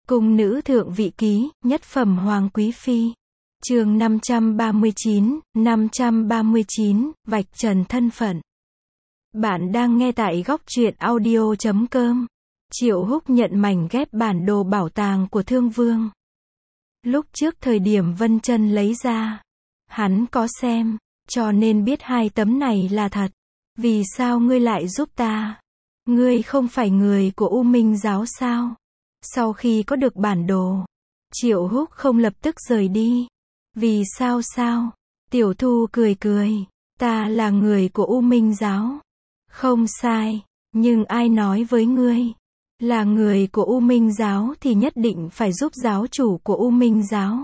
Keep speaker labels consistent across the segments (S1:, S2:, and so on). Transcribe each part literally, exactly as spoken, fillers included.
S1: Cung nữ thượng vị ký, nhất phẩm hoàng quý phi. Chương năm trăm ba mươi chín, năm trăm ba mươi chín, vạch trần thân phận. Bạn đang nghe tại góc truyện audio chấm com. Triệu Húc nhận mảnh ghép bản đồ bảo tàng của Thương Vương. Lúc trước thời điểm Vân Chân lấy ra, hắn có xem, cho nên biết hai tấm này là thật. Vì sao ngươi lại giúp ta? Ngươi không phải người của U Minh giáo sao? Sau khi có được bản đồ, Triệu Húc không lập tức rời đi. Vì sao sao? Tiểu Thu cười cười, ta là người của U Minh giáo. Không sai, nhưng ai nói với ngươi? Là người của U Minh giáo thì nhất định phải giúp giáo chủ của U Minh giáo.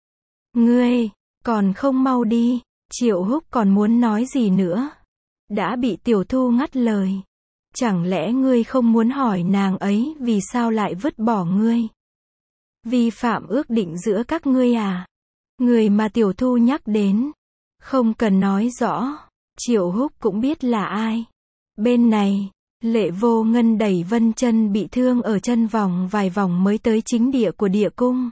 S1: Ngươi, còn không mau đi. Triệu Húc còn muốn nói gì nữa, đã bị Tiểu Thu ngắt lời. Chẳng lẽ ngươi không muốn hỏi nàng ấy vì sao lại vứt bỏ ngươi? Vi phạm ước định giữa các ngươi à? Người mà Tiểu Thu nhắc đến, không cần nói rõ, Triệu Húc cũng biết là ai. Bên này, Lệ Vô Ngân đẩy Vân Chân bị thương ở chân vòng vài vòng mới tới chính địa của địa cung,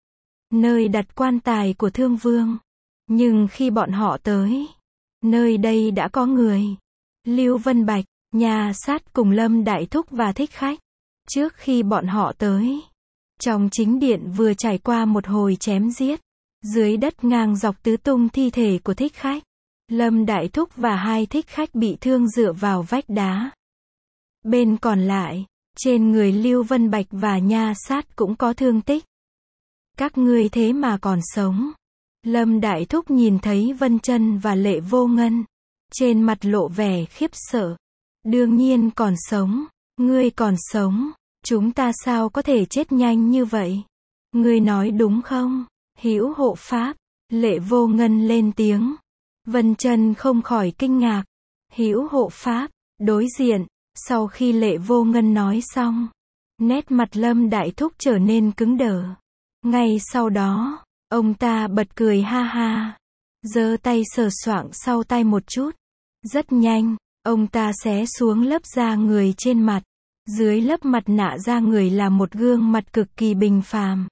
S1: nơi đặt quan tài của Thương Vương. Nhưng khi bọn họ tới, nơi đây đã có người. Lưu Vân Bạch, Nha Sát cùng Lâm Đại Thúc và Thích Khách. Trước khi bọn họ tới, trong chính điện vừa trải qua một hồi chém giết. Dưới đất ngang dọc tứ tung thi thể của Thích Khách. Lâm Đại Thúc và hai Thích Khách bị thương dựa vào vách đá. Bên còn lại, trên người Lưu Vân Bạch và Nha Sát cũng có thương tích. Các ngươi thế mà còn sống. Lâm Đại Thúc nhìn thấy Vân Chân và Lệ Vô Ngân, trên mặt lộ vẻ khiếp sợ. Đương nhiên còn sống, ngươi còn sống, chúng ta sao có thể chết nhanh như vậy? Ngươi nói đúng không? Hữu hộ pháp, Lệ Vô Ngân lên tiếng. Vân Chân không khỏi kinh ngạc. Hữu hộ pháp, đối diện, sau khi Lệ Vô Ngân nói xong, nét mặt Lâm Đại Thúc trở nên cứng đờ. Ngay sau đó, ông ta bật cười ha ha, giơ tay sờ soạng sau tai một chút. Rất nhanh, ông ta xé xuống lớp da người trên mặt. Dưới lớp mặt nạ da người là một gương mặt cực kỳ bình phàm.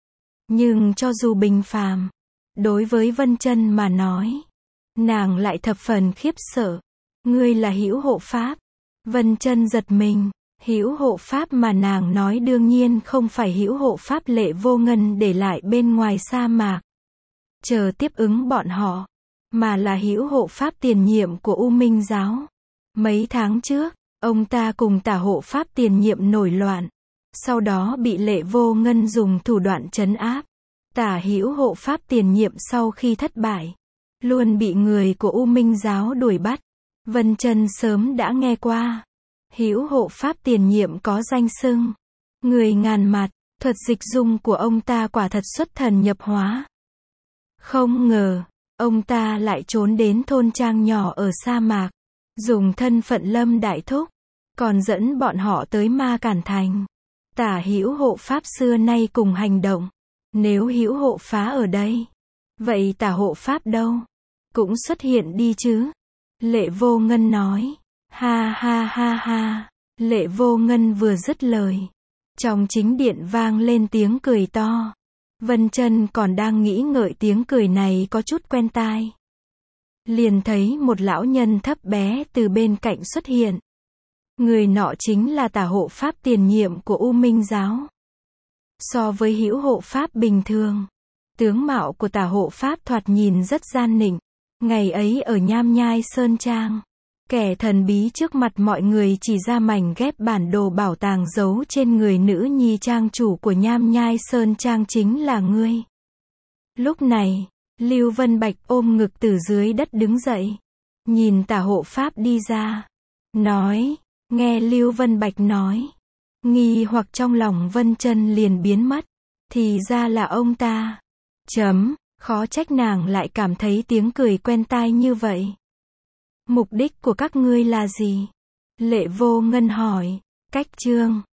S1: Nhưng cho dù bình phàm, đối với Vân Chân mà nói, nàng lại thập phần khiếp sợ. Ngươi là hữu hộ pháp. Vân Chân giật mình. Hữu hộ pháp mà nàng nói đương nhiên không phải hữu hộ pháp Lệ Vô Ngân để lại bên ngoài sa mạc, chờ tiếp ứng bọn họ, mà là hữu hộ pháp tiền nhiệm của U Minh giáo. Mấy tháng trước, ông ta cùng tả hộ pháp tiền nhiệm nổi loạn, sau đó bị Lệ Vô Ngân dùng thủ đoạn trấn áp. Tả hữu hộ pháp tiền nhiệm sau khi thất bại, luôn bị người của U Minh giáo đuổi bắt. Vân Chân sớm đã nghe qua. Hữu hộ pháp tiền nhiệm có danh xưng người ngàn mặt, thuật dịch dung của ông ta quả thật xuất thần nhập hóa. Không ngờ, ông ta lại trốn đến thôn trang nhỏ ở sa mạc, dùng thân phận Lâm Đại Thúc, còn dẫn bọn họ tới Ma Cản Thành. Tả hữu hộ pháp xưa nay cùng hành động. Nếu hữu hộ phá ở đây, vậy tả hộ pháp đâu? Cũng xuất hiện đi chứ? Lệ Vô Ngân nói. Ha ha ha ha. Lệ Vô Ngân vừa dứt lời, trong chính điện vang lên tiếng cười to. Vân Chân còn đang nghĩ ngợi tiếng cười này có chút quen tai, liền thấy một lão nhân thấp bé từ bên cạnh xuất hiện. Người nọ chính là tả hộ pháp tiền nhiệm của U Minh giáo. So với hữu hộ pháp bình thường, tướng mạo của tả hộ pháp thoạt nhìn rất gian nịnh. Ngày ấy ở Nham Nhai Sơn Trang, kẻ thần bí trước mặt mọi người chỉ ra mảnh ghép bản đồ bảo tàng giấu trên người nữ nhi trang chủ của Nham Nhai Sơn Trang chính là ngươi. Lúc này, Lưu Vân Bạch ôm ngực từ dưới đất đứng dậy, nhìn tả hộ pháp đi ra, nói. Nghe Lưu Vân Bạch nói, nghi hoặc trong lòng Vân Chân liền biến mất. Thì ra là ông ta. Chấm, khó trách nàng lại cảm thấy tiếng cười quen tai như vậy. Mục đích của các ngươi là gì? Lệ Vô Ngân hỏi. Cách chương